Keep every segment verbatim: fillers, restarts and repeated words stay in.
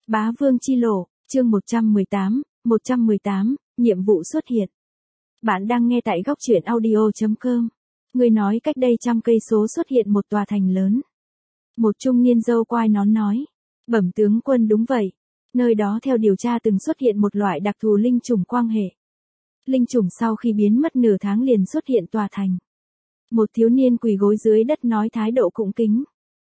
Bá Vương Chi Lộ, chương một trăm mười tám, một trăm mười tám, nhiệm vụ xuất hiện. Bạn đang nghe tại góc truyện audio chấm com. Người nói cách đây trăm cây số xuất hiện một tòa thành lớn. Một trung niên râu quai nón nói. Bẩm tướng quân, đúng vậy. Nơi đó theo điều tra từng xuất hiện một loại đặc thù linh chủng quang hệ. Linh chủng sau khi biến mất nửa tháng liền xuất hiện tòa thành. Một thiếu niên quỳ gối dưới đất nói thái độ cung kính.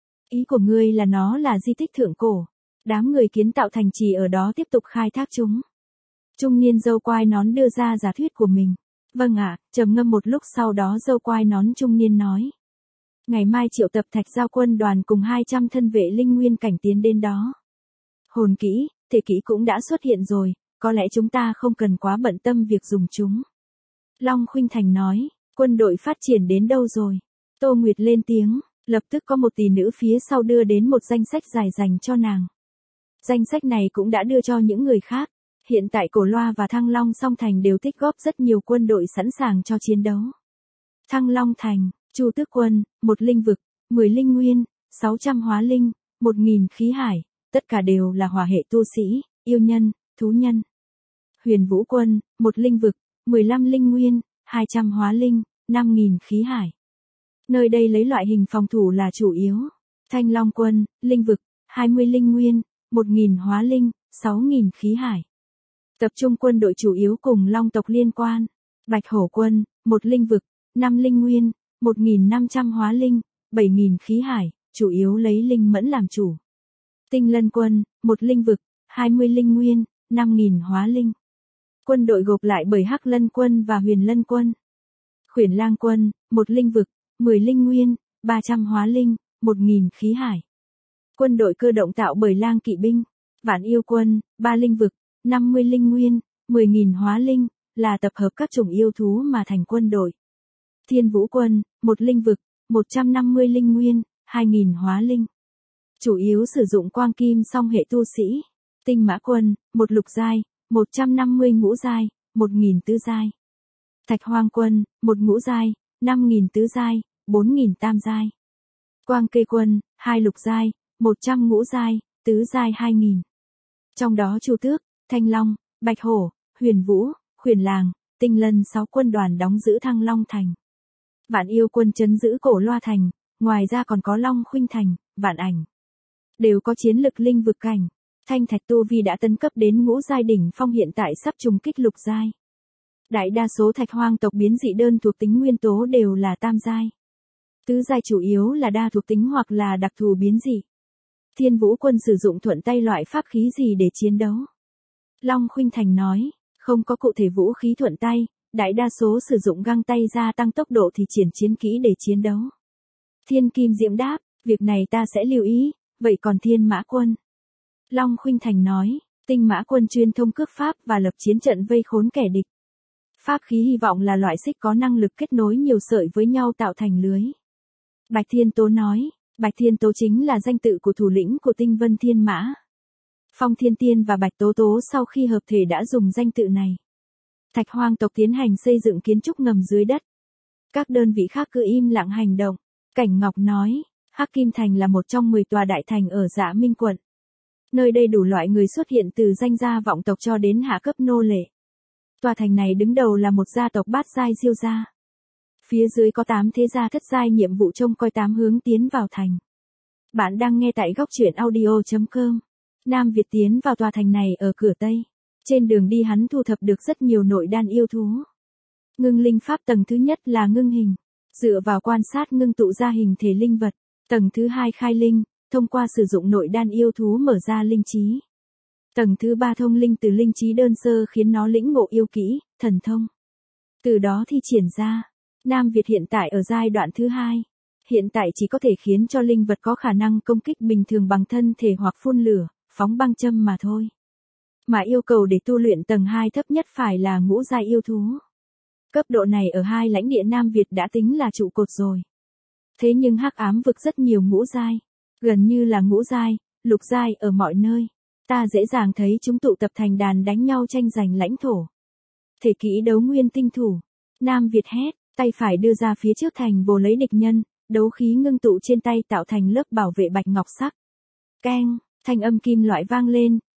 Ý của ngươi là nó là di tích thượng cổ. Đám người kiến tạo thành trì ở đó tiếp tục khai thác chúng. Trung niên râu quai nón đưa ra giả thuyết của mình. Vâng ạ, trầm ngâm một lúc sau đó râu quai nón trung niên nói. Ngày mai triệu tập Thạch Giao quân đoàn cùng hai trăm thân vệ linh nguyên cảnh tiến đến đó. Hồn kỹ, thể kỹ cũng đã xuất hiện rồi, có lẽ chúng ta không cần quá bận tâm việc dùng chúng. Long Khuynh Thành nói, quân đội phát triển đến đâu rồi? Tô Nguyệt lên tiếng, lập tức có một tỷ nữ phía sau đưa đến một danh sách dài dành cho nàng. Danh sách này cũng đã đưa cho những người khác. Hiện tại Cổ Loa và Thăng Long Song Thành đều tích góp rất nhiều quân đội sẵn sàng cho chiến đấu. Thăng Long Thành, Chu Tước Quân, một linh vực, mười linh nguyên, sáu trăm hóa linh, một nghìn khí hải, tất cả đều là hỏa hệ tu sĩ, yêu nhân, thú nhân. Huyền Vũ Quân, một linh vực, mười lăm linh nguyên, hai trăm hóa linh, năm nghìn khí hải. Nơi đây lấy loại hình phòng thủ là chủ yếu. Thanh Long Quân, linh vực, hai mươi linh nguyên, một nghìn hóa linh, sáu nghìn khí hải. Tập trung quân đội chủ yếu cùng Long tộc liên quan. Bạch Hổ Quân, một linh vực, năm linh nguyên, một nghìn năm trăm hóa linh, bảy nghìn khí hải, chủ yếu lấy linh mẫn làm chủ. Tinh Lân Quân, một linh vực, hai mươi linh nguyên, năm nghìn hóa linh. Quân đội gộp lại bởi Hắc Lân Quân và Huyền Lân Quân. Khuyển Lang Quân, một linh vực, mười linh nguyên, ba trăm hóa linh, một nghìn khí hải. Quân đội cơ động tạo bởi Lang Kỵ binh. Vạn Yêu Quân, ba linh vực, năm mươi linh nguyên, mười nghìn hóa linh, là tập hợp các chủng yêu thú mà thành quân đội. Thiên Vũ Quân, một linh vực, một trăm năm mươi linh nguyên, hai nghìn hóa linh. Chủ yếu sử dụng quang kim song hệ tu sĩ. Tinh Mã Quân, một lục giai, một trăm năm mươi ngũ giai, một nghìn tứ giai. Thạch Hoang Quân, một ngũ giai, năm nghìn tứ giai, bốn nghìn tam giai. Quang Kê Quân, hai lục giai, một trăm ngũ giai, tứ giai hai nghìn. Trong đó Chu Tước, Thanh Long, Bạch Hổ, Huyền Vũ, Khuyển Làng, Tinh Lân sáu quân đoàn đóng giữ Thăng Long Thành. Vạn Yêu Quân trấn giữ Cổ Loa Thành, ngoài ra còn có Long Khuynh Thành, Vạn Ảnh. Đều có chiến lực linh vực cảnh. Thanh Thạch tu vi đã tấn cấp đến ngũ giai đỉnh phong, hiện tại sắp trùng kích lục giai. Đại đa số Thạch Hoang tộc biến dị đơn thuộc tính nguyên tố đều là tam giai. Tứ giai chủ yếu là đa thuộc tính hoặc là đặc thù biến dị. Thiên Vũ Quân sử dụng thuận tay loại pháp khí gì để chiến đấu? Long Khuynh Thành nói, không có cụ thể vũ khí thuận tay, đại đa số sử dụng găng tay gia tăng tốc độ thì triển chiến kỹ để chiến đấu. Thiên Kim Diễm đáp, việc này ta sẽ lưu ý, vậy còn Thiên Mã Quân? Long Khuynh Thành nói, Tinh Mã Quân chuyên thông cước pháp và lập chiến trận vây khốn kẻ địch. Pháp khí hy vọng là loại xích có năng lực kết nối nhiều sợi với nhau tạo thành lưới. Bạch Thiên Tố nói, Bạch Thiên Tố chính là danh tự của thủ lĩnh của Tinh Vân Thiên Mã. Phong Thiên Tiên và Bạch Tố Tố sau khi hợp thể đã dùng danh tự này. Thạch Hoang tộc tiến hành xây dựng kiến trúc ngầm dưới đất. Các đơn vị khác cứ im lặng hành động. Cảnh Ngọc nói, Hắc Kim Thành là một trong mười tòa đại thành ở Dạ Minh quận. Nơi đây đủ loại người xuất hiện từ danh gia vọng tộc cho đến hạ cấp nô lệ. Tòa thành này đứng đầu là một gia tộc bát giai Diêu gia. Phía dưới có tám thế gia thất giai nhiệm vụ trông coi tám hướng tiến vào thành. Bạn đang nghe tại góc truyện audio chấm com. Nam Việt tiến vào tòa thành này ở cửa Tây. Trên đường đi hắn thu thập được rất nhiều nội đan yêu thú. Ngưng linh pháp tầng thứ nhất là ngưng hình. Dựa vào quan sát ngưng tụ ra hình thể linh vật. Tầng thứ hai khai linh, thông qua sử dụng nội đan yêu thú mở ra linh trí. Tầng thứ ba thông linh từ linh trí đơn sơ khiến nó lĩnh ngộ yêu kỹ, thần thông. Từ đó thi triển ra. Nam Việt hiện tại ở giai đoạn thứ hai. Hiện tại chỉ có thể khiến cho linh vật có khả năng công kích bình thường bằng thân thể hoặc phun lửa, phóng băng châm mà thôi. Mà yêu cầu để tu luyện tầng hai thấp nhất phải là ngũ giai yêu thú. Cấp độ này ở hai lãnh địa Nam Việt đã tính là trụ cột rồi. Thế nhưng Hắc Ám vực rất nhiều ngũ giai, gần như là ngũ giai, lục giai ở mọi nơi. Ta dễ dàng thấy chúng tụ tập thành đàn đánh nhau tranh giành lãnh thổ. Thể kỹ đấu nguyên tinh thủ. Nam Việt hét, tay phải đưa ra phía trước thành bồ lấy địch nhân, đấu khí ngưng tụ trên tay tạo thành lớp bảo vệ bạch ngọc sắc. Keng, thanh âm kim loại vang lên,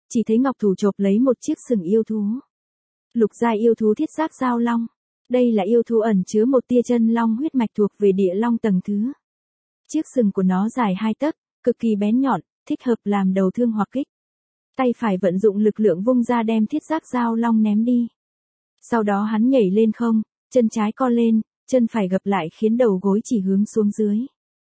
chỉ thấy ngọc thủ chộp lấy một chiếc sừng yêu thú. Lục giai yêu thú thiết giác giao long. Đây là yêu thú ẩn chứa một tia chân long huyết mạch thuộc về địa long tầng thứ. Chiếc sừng của nó dài hai tấc, cực kỳ bén nhọn, thích hợp làm đầu thương hoặc kích. Tay phải vận dụng lực lượng vung ra đem thiết giác giao long ném đi. Sau đó hắn nhảy lên không, chân trái co lên, chân phải gập lại khiến đầu gối chỉ hướng xuống dưới.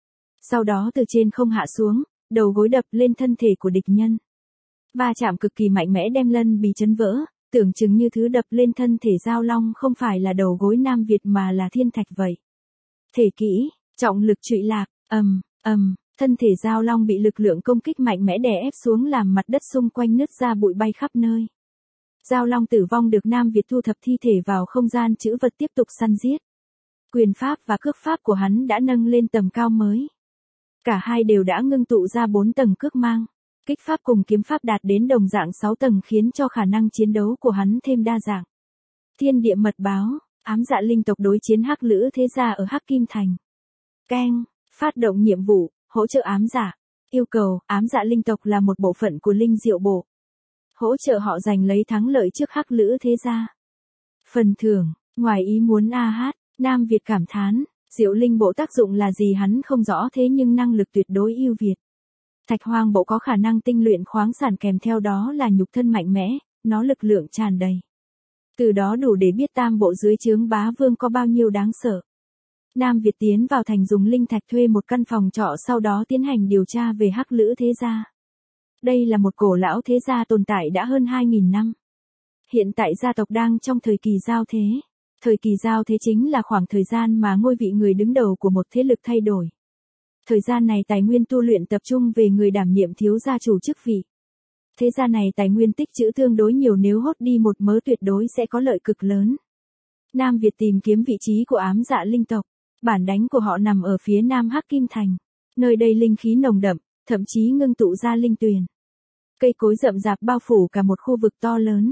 Sau đó từ trên không hạ xuống, đầu gối đập lên thân thể của địch nhân. Va chạm cực kỳ mạnh mẽ đem lân bì chấn vỡ, tưởng chừng như thứ đập lên thân thể giao long không phải là đầu gối Nam Việt mà là thiên thạch vậy. Thể kỹ, trọng lực trụy lạc, ầm, ầm, thân thể giao long bị lực lượng công kích mạnh mẽ đè ép xuống làm mặt đất xung quanh nứt ra bụi bay khắp nơi. Giao long tử vong được Nam Việt thu thập thi thể vào không gian trữ vật tiếp tục săn giết. Quyền pháp và cước pháp của hắn đã nâng lên tầm cao mới. Cả hai đều đã ngưng tụ ra bốn tầng cước mang. Kích pháp cùng kiếm pháp đạt đến đồng dạng sáu tầng khiến cho khả năng chiến đấu của hắn thêm đa dạng. Thiên địa mật báo, ám dạ linh tộc đối chiến hắc lữ thế gia ở Hắc Kim Thành. Keng, phát động nhiệm vụ, hỗ trợ ám dạ. Yêu cầu, ám dạ linh tộc là một bộ phận của linh diệu bộ. Hỗ trợ họ giành lấy thắng lợi trước hắc lữ thế gia. Phần thưởng, ngoài ý muốn a hát, Nam Việt cảm thán, diệu linh bộ tác dụng là gì hắn không rõ thế nhưng năng lực tuyệt đối ưu việt. Thạch hoang bộ có khả năng tinh luyện khoáng sản kèm theo đó là nhục thân mạnh mẽ, nó lực lượng tràn đầy. Từ đó đủ để biết tam bộ dưới trướng bá vương có bao nhiêu đáng sợ. Nam Việt tiến vào thành dùng linh thạch thuê một căn phòng trọ sau đó tiến hành điều tra về hắc lữ thế gia. Đây là một cổ lão thế gia tồn tại đã hơn hai nghìn năm. Hiện tại gia tộc đang trong thời kỳ giao thế. Thời kỳ giao thế chính là khoảng thời gian mà ngôi vị người đứng đầu của một thế lực thay đổi. Thời gian này tài nguyên tu luyện tập trung về người đảm nhiệm thiếu gia chủ chức vị. Thế gia này tài nguyên tích trữ tương đối nhiều nếu hốt đi một mớ tuyệt đối sẽ có lợi cực lớn. Nam Việt tìm kiếm vị trí của ám dạ linh tộc. Bản đánh của họ nằm ở phía nam Hắc Kim Thành. Nơi đây linh khí nồng đậm, thậm chí ngưng tụ ra linh tuyền. Cây cối rậm rạp bao phủ cả một khu vực to lớn.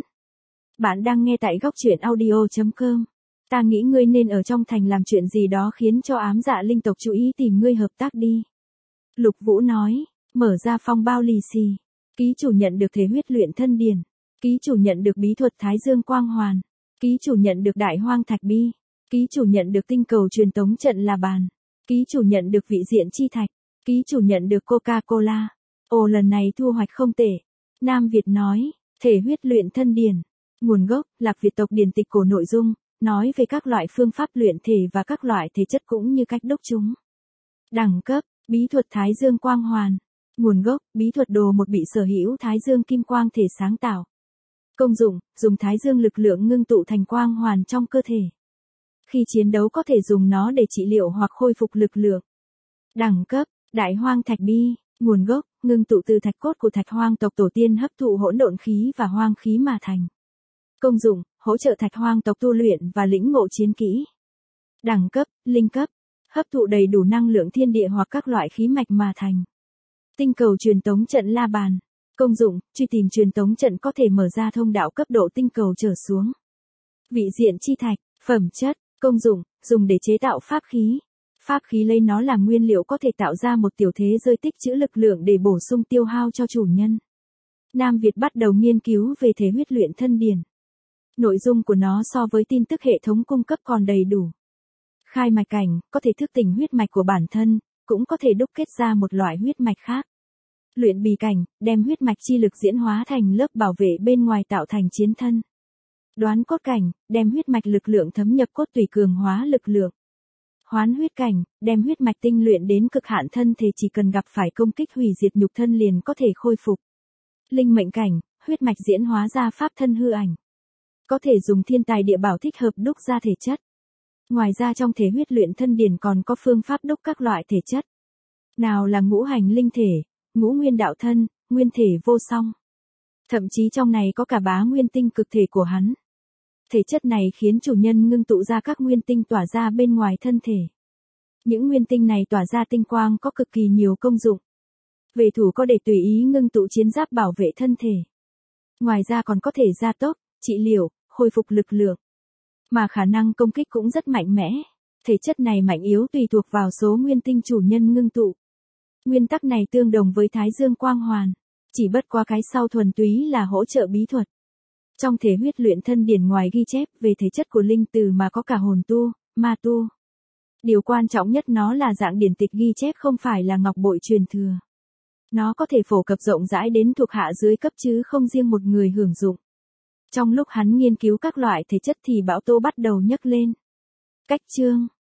Bạn đang nghe tại góc truyện audio chấm com. Ta nghĩ ngươi nên ở trong thành làm chuyện gì đó khiến cho ám dạ linh tộc chú ý tìm ngươi hợp tác đi. Lục Vũ nói, mở ra phong bao lì xì. Ký chủ nhận được thể huyết luyện thân điển. Ký chủ nhận được bí thuật Thái Dương Quang Hoàn. Ký chủ nhận được đại hoang thạch bi. Ký chủ nhận được tinh cầu truyền tống trận là bàn. Ký chủ nhận được vị diện chi thạch. Ký chủ nhận được Coca-Cola. Ồ lần này thu hoạch không tệ. Nam Việt nói, thể huyết luyện thân điển. Nguồn gốc, Lạc Việt tộc điển tịch cổ nội dung, nói về các loại phương pháp luyện thể và các loại thể chất cũng như cách đúc chúng. Đẳng cấp, bí thuật Thái Dương Quang Hoàn. Nguồn gốc, bí thuật đồ một bị sở hữu Thái Dương Kim Quang thể sáng tạo. Công dụng, dùng Thái Dương lực lượng ngưng tụ thành quang hoàn trong cơ thể. Khi chiến đấu có thể dùng nó để trị liệu hoặc khôi phục lực lượng. Đẳng cấp, đại hoang thạch bi. Nguồn gốc, ngưng tụ từ thạch cốt của thạch hoang tộc tổ tiên hấp thụ hỗn độn khí và hoang khí mà thành. Công dụng, hỗ trợ thạch hoang tộc tu luyện và lĩnh ngộ chiến kỹ. Đẳng cấp, linh cấp, hấp thụ đầy đủ năng lượng thiên địa hoặc các loại khí mạch mà thành. Tinh cầu truyền tống trận la bàn. Công dụng, truy tìm truyền tống trận có thể mở ra thông đạo cấp độ tinh cầu trở xuống. Vị diện chi thạch, phẩm chất, công dụng, dùng để chế tạo pháp khí. Pháp khí lấy nó làm nguyên liệu có thể tạo ra một tiểu thế giới tích trữ lực lượng để bổ sung tiêu hao cho chủ nhân. Nam Việt bắt đầu nghiên cứu về thể huyết luyện thân điển. Nội dung của nó so với tin tức hệ thống cung cấp còn đầy đủ. Khai mạch cảnh, có thể thức tỉnh huyết mạch của bản thân, cũng có thể đúc kết ra một loại huyết mạch khác. Luyện bì cảnh, đem huyết mạch chi lực diễn hóa thành lớp bảo vệ bên ngoài tạo thành chiến thân. Đoán cốt cảnh, đem huyết mạch lực lượng thấm nhập cốt tủy cường hóa lực lượng. Hoán huyết cảnh, đem huyết mạch tinh luyện đến cực hạn thân thể chỉ cần gặp phải công kích hủy diệt nhục thân liền có thể khôi phục. Linh mệnh cảnh, huyết mạch diễn hóa ra pháp thân hư ảnh. Có thể dùng thiên tài địa bảo thích hợp đúc ra thể chất. Ngoài ra trong thể huyết luyện thân điển còn có phương pháp đúc các loại thể chất. Nào là ngũ hành linh thể, ngũ nguyên đạo thân, nguyên thể vô song. Thậm chí trong này có cả bá nguyên tinh cực thể của hắn. Thể chất này khiến chủ nhân ngưng tụ ra các nguyên tinh tỏa ra bên ngoài thân thể. Những nguyên tinh này tỏa ra tinh quang có cực kỳ nhiều công dụng. Về thủ có để tùy ý ngưng tụ chiến giáp bảo vệ thân thể. Ngoài ra còn có thể gia tốc, trị liệu, khôi phục lực lượng. Mà khả năng công kích cũng rất mạnh mẽ. Thể chất này mạnh yếu tùy thuộc vào số nguyên tinh chủ nhân ngưng tụ. Nguyên tắc này tương đồng với Thái Dương Quang Hoàn. Chỉ bất qua cái sau thuần túy là hỗ trợ bí thuật. Trong thể huyết luyện thân điển ngoài ghi chép về thể chất của linh từ mà có cả hồn tu, ma tu. Điều quan trọng nhất nó là dạng điển tịch ghi chép không phải là ngọc bội truyền thừa. Nó có thể phổ cập rộng rãi đến thuộc hạ dưới cấp chứ không riêng một người hưởng dụng. Trong lúc hắn nghiên cứu các loại thể chất thì Bảo Tô bắt đầu nhấc lên. Cách chương